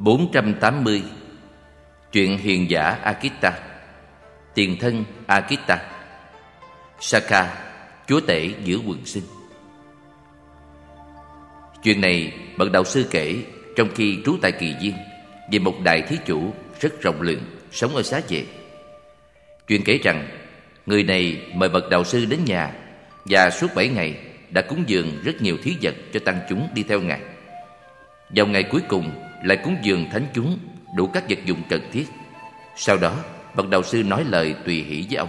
480. Chuyện hiền giả Akita. Tiền thân Akita. Saka, chúa tể giữa quần sinh. Chuyện này bậc đạo sư kể trong khi trú tại Kỳ Viên về một đại thí chủ rất rộng lượng sống ở Xá Vệ. Chuyện kể rằng người này mời bậc đạo sư đến nhà và suốt 7 ngày đã cúng dường rất nhiều thí vật cho tăng chúng đi theo ngài. Vào ngày cuối cùng lại cúng dường thánh chúng đủ các vật dụng cần thiết. Sau đó bậc đạo sư nói lời tùy hỷ với ông: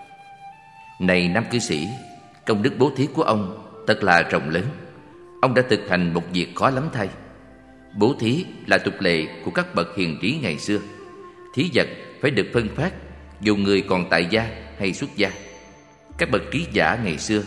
"Này nam cư sĩ, công đức bố thí của ông thật là rộng lớn. Ông đã thực hành một việc khó lắm thay. Bố thí là tục lệ của các bậc hiền trí ngày xưa. Thí vật phải được phân phát dù người còn tại gia hay xuất gia. Các bậc trí giả ngày xưa,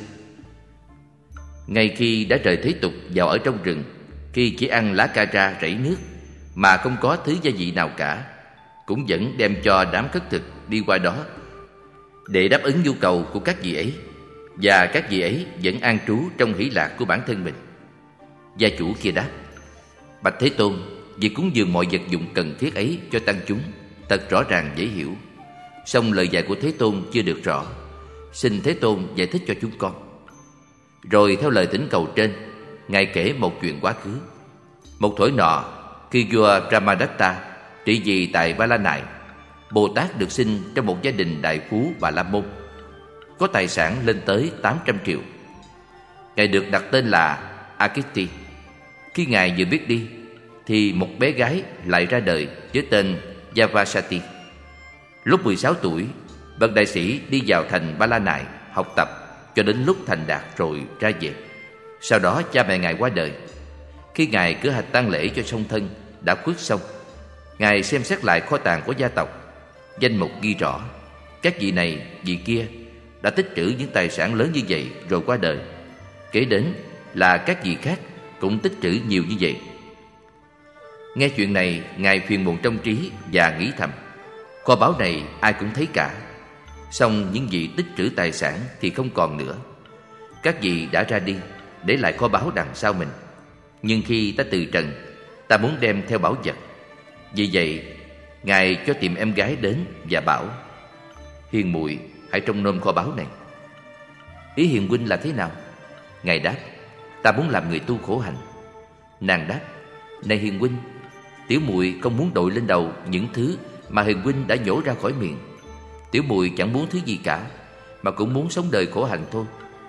ngay khi đã rời thế tục vào ở trong rừng, khi chỉ ăn lá ca ra rẫy nước mà không có thứ gia vị nào cả, cũng vẫn đem cho đám khất thực đi qua đó để đáp ứng nhu cầu của các vị ấy, và các vị ấy vẫn an trú trong hỷ lạc của bản thân mình." Gia chủ kia đáp: "Bạch Thế Tôn, việc cúng dường mọi vật dụng cần thiết ấy cho tăng chúng thật rõ ràng dễ hiểu. Song lời dạy của Thế Tôn chưa được rõ, xin Thế Tôn giải thích cho chúng con." Rồi theo lời thỉnh cầu trên, ngài kể một chuyện quá khứ. Một thuở nọ, khi vua Brahmadatta trị vì tại Ba La Nại, Bồ Tát được sinh trong một gia đình đại phú Bà La Môn, có tài sản lên tới 800 triệu. Ngài được đặt tên là Akiti. Khi ngài vừa biết đi thì một bé gái lại ra đời với tên Yavasati. Lúc 16 tuổi, bậc đại sĩ đi vào thành Ba La Nại học tập cho đến lúc thành đạt rồi ra về. Sau đó cha mẹ ngài qua đời. Khi ngài cử hành tang lễ cho song thân đã khuất xong, ngài xem xét lại kho tàng của gia tộc. Danh mục ghi rõ các vị này vị kia đã tích trữ những tài sản lớn như vậy rồi qua đời. Kế đến là các vị khác cũng tích trữ nhiều như vậy. Nghe chuyện này, ngài phiền muộn trong trí và nghĩ thầm: kho báu này ai cũng thấy cả, song những vị tích trữ tài sản thì không còn nữa. Các vị đã ra đi, để lại kho báu đằng sau mình. Nhưng khi ta từ trần, ta muốn đem theo báu vật. Vì vậy, ngài cho tìm em gái đến và bảo: "Hiền muội, hãy trông nom kho báu này." "Ý hiền huynh là thế nào?" Ngài đáp: "Ta muốn làm người tu khổ hạnh." Nàng đáp: "Này hiền huynh, tiểu muội không muốn đội lên đầu những thứ mà hiền huynh đã nhổ ra khỏi miệng. Tiểu muội chẳng muốn thứ gì cả, mà cũng muốn sống đời khổ hạnh thôi."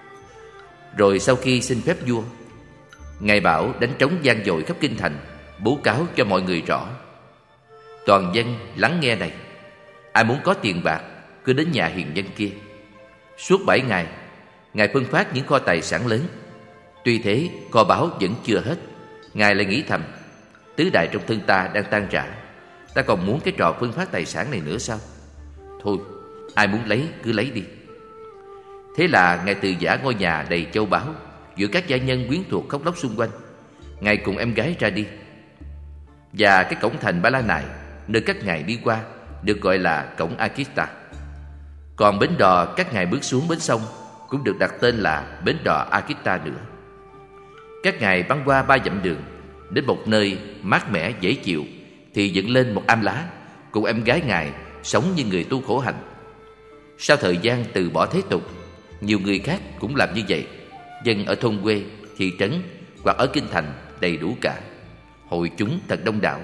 Rồi sau khi xin phép vua, ngài bảo đánh trống vang dội khắp kinh thành, bố cáo cho mọi người rõ: "Toàn dân lắng nghe này, ai muốn có tiền bạc cứ đến nhà hiền nhân kia." Suốt 7 ngày, ngài phân phát những kho tài sản lớn. Tuy thế, kho báu vẫn chưa hết. Ngài lại nghĩ thầm: tứ đại trong thân ta đang tan rã, ta còn muốn cái trò phân phát tài sản này nữa sao? Thôi, ai muốn lấy cứ lấy đi. Thế là ngài từ giã ngôi nhà đầy châu báu, giữa các gia nhân quyến thuộc khóc lóc xung quanh. Ngài cùng em gái ra đi. Và cái cổng thành Ba La Nại, nơi các ngài đi qua, được gọi là cổng Akita. Còn bến đò các ngài bước xuống bến sông cũng được đặt tên là bến đò Akita nữa. Các ngài băng qua 3 dặm đường, đến một nơi mát mẻ dễ chịu thì dựng lên một am lá, cùng em gái ngài sống như người tu khổ hạnh. Sau thời gian từ bỏ thế tục, nhiều người khác cũng làm như vậy. Dân ở thôn quê, thị trấn hoặc ở kinh thành đầy đủ cả. Hội chúng thật đông đảo.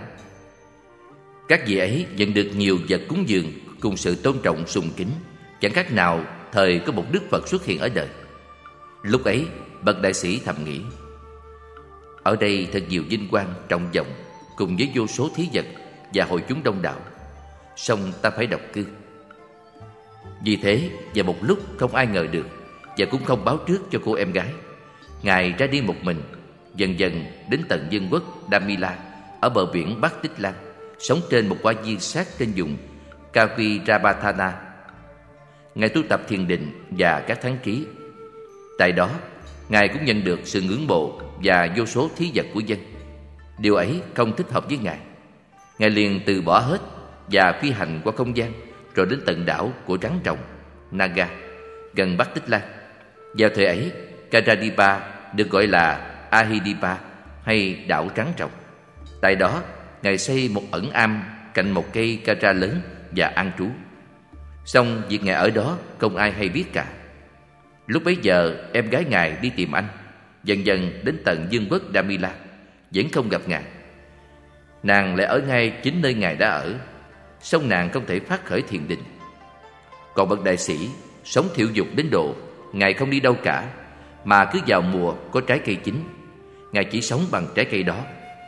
Các vị ấy nhận được nhiều vật cúng dường cùng sự tôn trọng sùng kính, chẳng khác nào thời có một Đức Phật xuất hiện ở đời. Lúc ấy, bậc đại sĩ thầm nghĩ: ở đây thật nhiều vinh quang trọng vọng, cùng với vô số thí vật và hội chúng đông đảo, song ta phải độc cư. Vì thế, vào một lúc không ai ngờ được, và cũng không báo trước cho cô em gái, ngài ra đi một mình, dần dần đến tận vương quốc Damila ở bờ biển Bắc Tích Lan, sống trên một quả viên sát trên vùng Kaviravathana. Ngài tu tập thiền định và các thắng trí. Tại đó, ngài cũng nhận được sự ngưỡng mộ và vô số thí vật của dân. Điều ấy không thích hợp với ngài. Ngài liền từ bỏ hết và phi hành qua không gian, rồi đến tận đảo của rắn rồng Naga, gần Bắc Tích Lan. Vào thời ấy, Karadipa được gọi là Ahidipa hay đảo rắn rồng. Tại đó, Ngài xây một ẩn am cạnh một cây ca tra lớn và an trú. Xong việc Ngài ở đó không ai hay biết cả. Lúc bấy giờ em gái Ngài đi tìm anh, dần dần đến tận vương quốc Damila, vẫn không gặp Ngài. Nàng lại ở ngay chính nơi Ngài đã ở, song nàng không thể phát khởi thiền định. Còn bậc đại sĩ sống thiểu dục đến độ Ngài không đi đâu cả, mà cứ vào mùa có trái cây chín, Ngài chỉ sống bằng trái cây đó.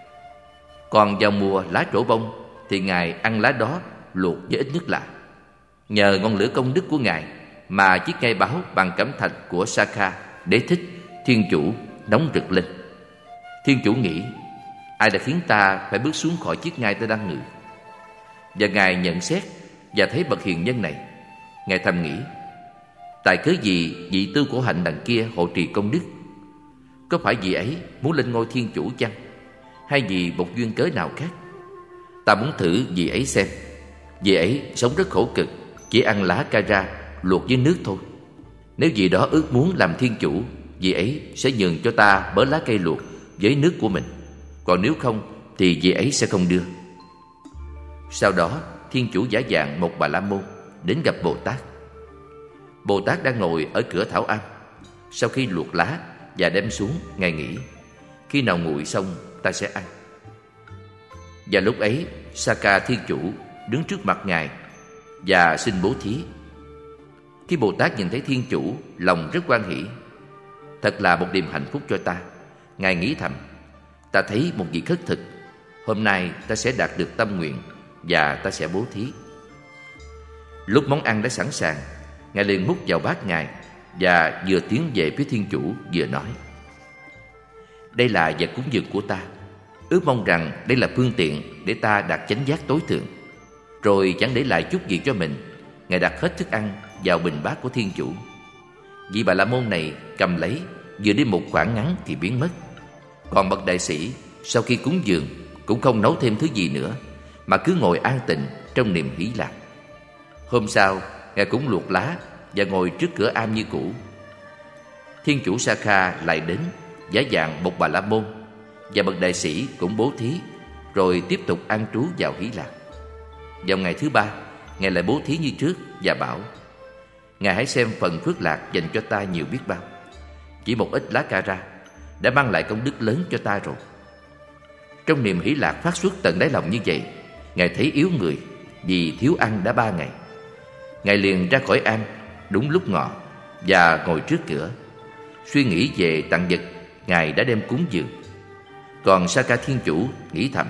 Còn vào mùa lá trổ bông thì Ngài ăn lá đó luộc với ít nước lạ. Nhờ ngọn lửa công đức của Ngài mà chiếc ngai báo bằng cẩm thạch của Sakha, Đế Thích, Thiên Chủ nóng rực lên. Thiên Chủ nghĩ, ai đã khiến ta phải bước xuống khỏi chiếc ngai ta đang ngự? Và Ngài nhận xét và thấy bậc hiền nhân này. Ngài thầm nghĩ, tại cớ gì vị Tư Cổ Hạnh đằng kia hộ trì công đức? Có phải vị ấy muốn lên ngôi Thiên Chủ chăng? Hay vì một duyên cớ nào khác? Ta muốn thử vị ấy xem. Vị ấy sống rất khổ cực, chỉ ăn lá ca ra luộc với nước thôi. Nếu vị đó ước muốn làm Thiên Chủ, vị ấy sẽ nhường cho ta bớ lá cây luộc với nước của mình. Còn nếu không thì vị ấy sẽ không đưa. Sau đó Thiên Chủ giả dạng một Bà La Môn đến gặp Bồ Tát. Bồ Tát đang ngồi ở cửa thảo am. Sau khi luộc lá và đem xuống, Ngài nghĩ, khi nào nguội xong ta sẽ ăn. Và lúc ấy Sakha Thiên Chủ đứng trước mặt Ngài và xin bố thí. Khi Bồ Tát nhìn thấy Thiên Chủ, lòng rất hoan hỷ. Thật là một niềm hạnh phúc cho ta. Ngài nghĩ thầm, ta thấy một vị khất thực, hôm nay ta sẽ đạt được tâm nguyện và ta sẽ bố thí. Lúc món ăn đã sẵn sàng, Ngài liền múc vào bát Ngài và vừa tiến về phía Thiên Chủ vừa nói, đây là vật cúng dường của ta, ước mong rằng đây là phương tiện để ta đạt chánh giác tối thượng. Rồi chẳng để lại chút gì cho mình, Ngài đặt hết thức ăn vào bình bát của Thiên Chủ. Vị Bà La Môn này cầm lấy, vừa đi một khoảng ngắn thì biến mất. Còn bậc đại sĩ sau khi cúng dường cũng không nấu thêm thứ gì nữa, mà cứ ngồi an tịnh trong niềm hỷ lạc. Hôm sau Ngài cũng luộc lá và ngồi trước cửa am như cũ. Thiên Chủ Sakha lại đến giả dạng một Bà La Môn, và bậc đại sĩ cũng bố thí, rồi tiếp tục an trú vào hỷ lạc. Vào ngày thứ ba, Ngài lại bố thí như trước và bảo, Ngài hãy xem phần phước lạc dành cho ta nhiều biết bao. Chỉ một ít lá ca ra đã mang lại công đức lớn cho ta rồi. Trong niềm hỷ lạc phát xuất tận đáy lòng như vậy, Ngài thấy yếu người vì thiếu ăn đã 3 ngày. Ngài liền ra khỏi am đúng lúc ngọ và ngồi trước cửa, suy nghĩ về tặng vật Ngài đã đem cúng dường. Còn Sakha Thiên Chủ nghĩ thầm,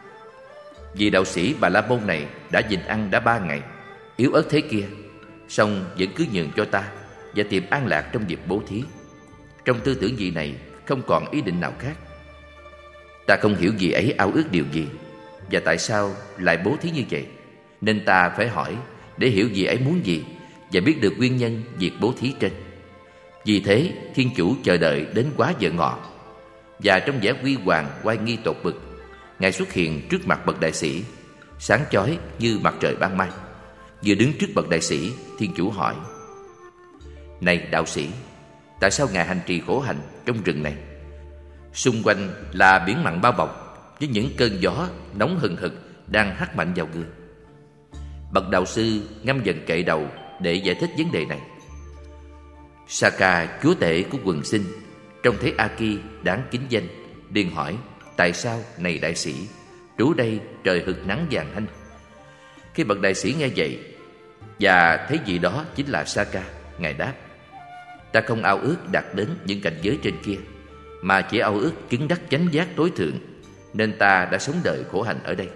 vì đạo sĩ Bà La Môn này đã nhịn ăn đã 3 ngày, yếu ớt thế kia, song vẫn cứ nhường cho ta và tìm an lạc trong việc bố thí. Trong tư tưởng vị này không còn ý định nào khác. Ta không hiểu vị ấy ao ước điều gì và tại sao lại bố thí như vậy, nên ta phải hỏi để hiểu vị ấy muốn gì và biết được nguyên nhân việc bố thí trên. Vì thế Thiên Chủ chờ đợi đến quá giờ ngọ, và trong vẻ huy hoàng oai nghi tột bực, Ngài xuất hiện trước mặt bậc đại sĩ, sáng chói như mặt trời ban mai. Vừa đứng trước bậc đại sĩ, Thiên Chủ hỏi, này đạo sĩ, tại sao Ngài hành trì khổ hạnh trong rừng này? Xung quanh là biển mặn bao bọc với những cơn gió nóng hừng hực đang hắt mạnh vào gương. Bậc đạo sư ngâm dần kệ đầu để giải thích vấn đề này. Sakha, chúa tể của quần sinh, trông thấy A Ki đáng kính danh, liền hỏi, tại sao này đại sĩ, trú đây trời hực nắng vàng hanh? Khi bậc đại sĩ nghe vậy và thấy vị đó chính là Sakha, Ngài đáp, ta không ao ước đạt đến những cảnh giới trên kia, mà chỉ ao ước chứng đắc chánh giác tối thượng, nên ta đã sống đời khổ hạnh ở đây.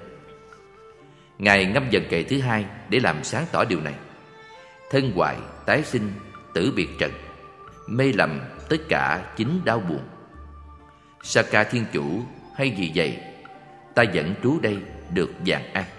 Ngài ngâm dần kệ thứ hai để làm sáng tỏ điều này. Thân hoại, tái sinh, tử biệt trần, mê lầm tất cả chính đau buồn. Sakha Thiên Chủ, hay vì vậy ta vẫn trú đây được vàng an.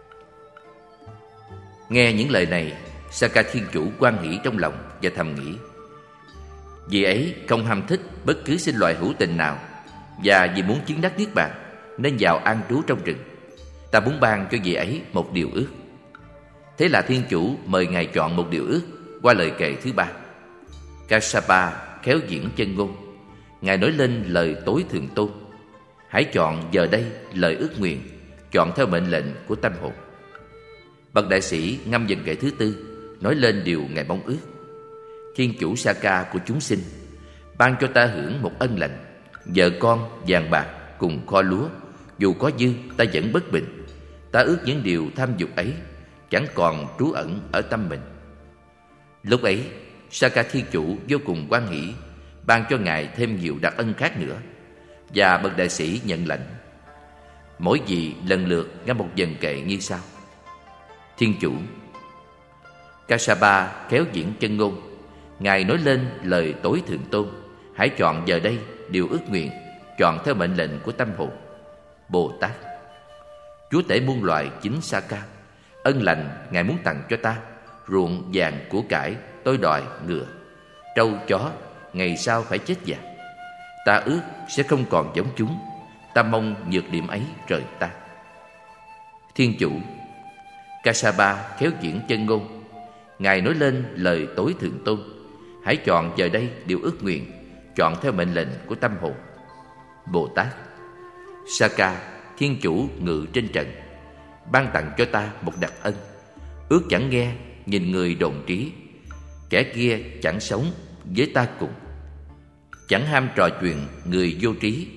Nghe những lời này, Sakha Thiên Chủ hoan hỷ trong lòng và thầm nghĩ, vì ấy không ham thích bất cứ sinh loại hữu tình nào, và vì muốn chứng đắc niết bàn nên vào an trú trong rừng. Ta muốn ban cho vị ấy một điều ước. Thế là Thiên Chủ mời Ngài chọn một điều ước qua lời kệ thứ ba. Kassapa khéo diễn chân ngôn, Ngài nói lên lời tối thượng tôn. Hãy chọn giờ đây lời ước nguyện chọn theo mệnh lệnh của tâm hồn. Bậc đại sĩ ngâm dần kệ thứ tư nói lên điều Ngài mong ước. Thiên chủ Saka của chúng sinh, ban cho ta hưởng một ân lành, vợ con, vàng bạc cùng kho lúa. Dù có dư, ta vẫn bất bình. Ta ước những điều tham dục ấy chẳng còn trú ẩn ở tâm mình. Lúc ấy, Saka thiên chủ vô cùng hoan hỷ, ban cho Ngài thêm nhiều đặc ân khác nữa. Và bậc đại sĩ nhận lãnh. Mỗi vị lần lượt ngâm một dần kệ như sau. Thiên chủ Kassapa khéo diễn chân ngôn, Ngài nói lên lời tối thượng tôn. Hãy chọn giờ đây điều ước nguyện, chọn theo mệnh lệnh của tâm hồn. Bồ Tát Chúa tể muôn loài chính Saka, ân lành Ngài muốn tặng cho ta ruộng vàng của cải, tôi đòi ngựa, trâu chó, ngày sau phải chết già. Ta ước sẽ không còn giống chúng. Ta mong nhược điểm ấy rời ta. Thiên chủ Kassapa khéo diễn chân ngôn, Ngài nói lên lời tối thượng tôn. Hãy chọn giờ đây điều ước nguyện, chọn theo mệnh lệnh của tâm hồn. Bồ Tát Saka thiên chủ ngự trên trần, ban tặng cho ta một đặc ân. Ước chẳng nghe nhìn người đồn trí, kẻ kia chẳng sống với ta cùng. Chẳng ham trò chuyện người vô trí,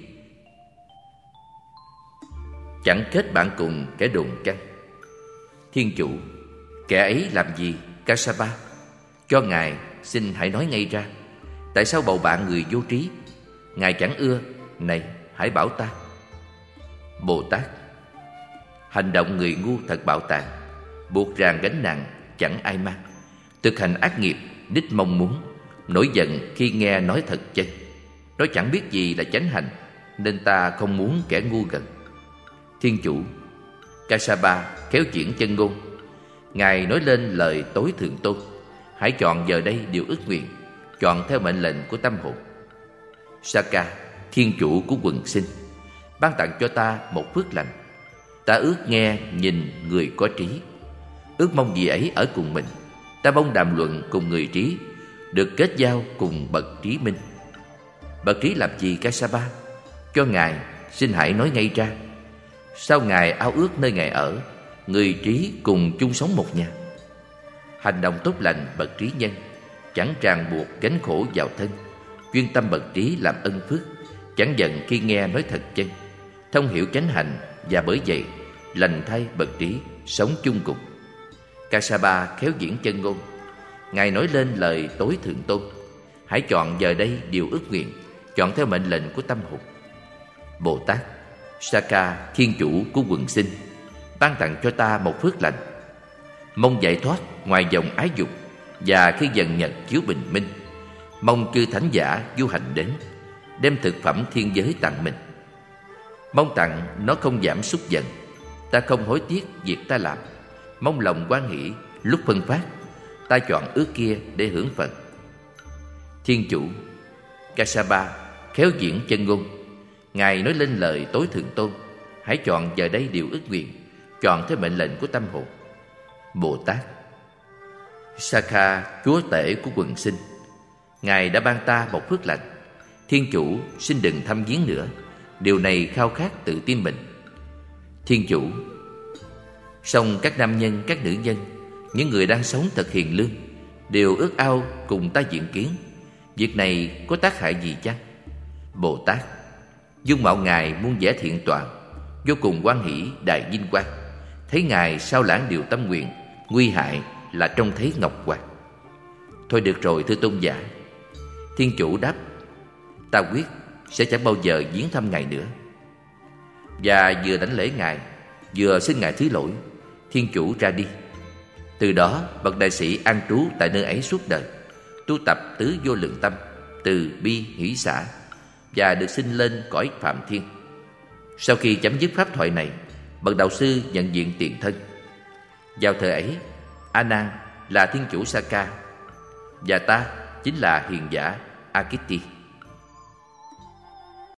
chẳng kết bạn cùng kẻ đồn căng. Thiên chủ kẻ ấy làm gì Kassapa? Cho Ngài xin hãy nói ngay ra. Tại sao bầu bạn người vô trí? Ngài chẳng ưa, này hãy bảo ta. Bồ Tát hành động người ngu thật bạo tàn, buộc ràng gánh nặng chẳng ai mang. Thực hành ác nghiệp đích mong muốn, nổi giận khi nghe nói thật chân. Nó chẳng biết gì là chánh hành, nên ta không muốn kẻ ngu gần. Thiên chủ Kassapa khéo diễn chân ngôn, Ngài nói lên lời tối thượng tôn. Hãy chọn giờ đây điều ước nguyện, chọn theo mệnh lệnh của tâm hồn. Saka thiên chủ của quần sinh, ban tặng cho ta một phước lành. Ta ước nghe nhìn người có trí, ước mong gì ấy ở cùng mình. Ta mong đàm luận cùng người trí, được kết giao cùng bậc trí minh. Bậc trí làm gì Kassapa? Cho Ngài xin hãy nói ngay ra. Sao Ngài ao ước nơi Ngài ở, người trí cùng chung sống một nhà? Hành động tốt lành bậc trí nhân, chẳng ràng buộc gánh khổ vào thân. Chuyên tâm bậc trí làm ân phước, chẳng giận khi nghe nói thật chân. Thông hiểu chánh hành, và bởi vậy lành thay bậc trí sống chung cùng. Kassapa khéo diễn chân ngôn, Ngài nói lên lời tối thượng tôn. Hãy chọn giờ đây điều ước nguyện, chọn theo mệnh lệnh của tâm hồn. Bồ Tát Saka thiên chủ của quần sinh, ban tặng cho ta một phước lành. Mong giải thoát ngoài dòng ái dục, và khi dần nhật chiếu bình minh, mong chư thánh giả du hành đến, đem thực phẩm thiên giới tặng mình. Mong tặng nó không giảm xúc giận, ta không hối tiếc việc ta làm. Mong lòng hoan hỷ lúc phân phát, ta chọn ước kia để hưởng phần. Thiên chủ Kassapa khéo diễn chân ngôn, Ngài nói lên lời tối thượng tôn. Hãy chọn giờ đây điều ước nguyện, chọn theo mệnh lệnh của tâm hồn. Bồ Tát Saka chúa tể của quần sinh, Ngài đã ban ta một phước lành. Thiên chủ xin đừng thăm viếng nữa, điều này khao khát tự tim mình. Thiên chủ song các nam nhân, các nữ nhân, những người đang sống thật hiền lương, đều ước ao cùng ta diện kiến. Việc này có tác hại gì chăng? Bồ Tát dung mạo Ngài muôn vẻ thiện toàn, vô cùng hoan hỷ đại vinh quang. Thấy Ngài sao lãng điều tâm nguyện, nguy hại là trông thấy ngọc hoàng. Thôi được rồi thưa tôn giả. Thiên chủ đáp, ta quyết sẽ chẳng bao giờ viếng thăm Ngài nữa. Và vừa đảnh lễ Ngài, vừa xin Ngài thứ lỗi, thiên chủ ra đi. Từ đó bậc đại sĩ an trú tại nơi ấy suốt đời, tu tập tứ vô lượng tâm, từ bi hỷ xả, và được sinh lên cõi phạm thiên. Sau khi chấm dứt pháp thoại này, bậc đạo sư nhận diện tiền thân. Vào thời ấy, A Nan là thiên chủ Saka, và ta chính là hiền giả Akiti.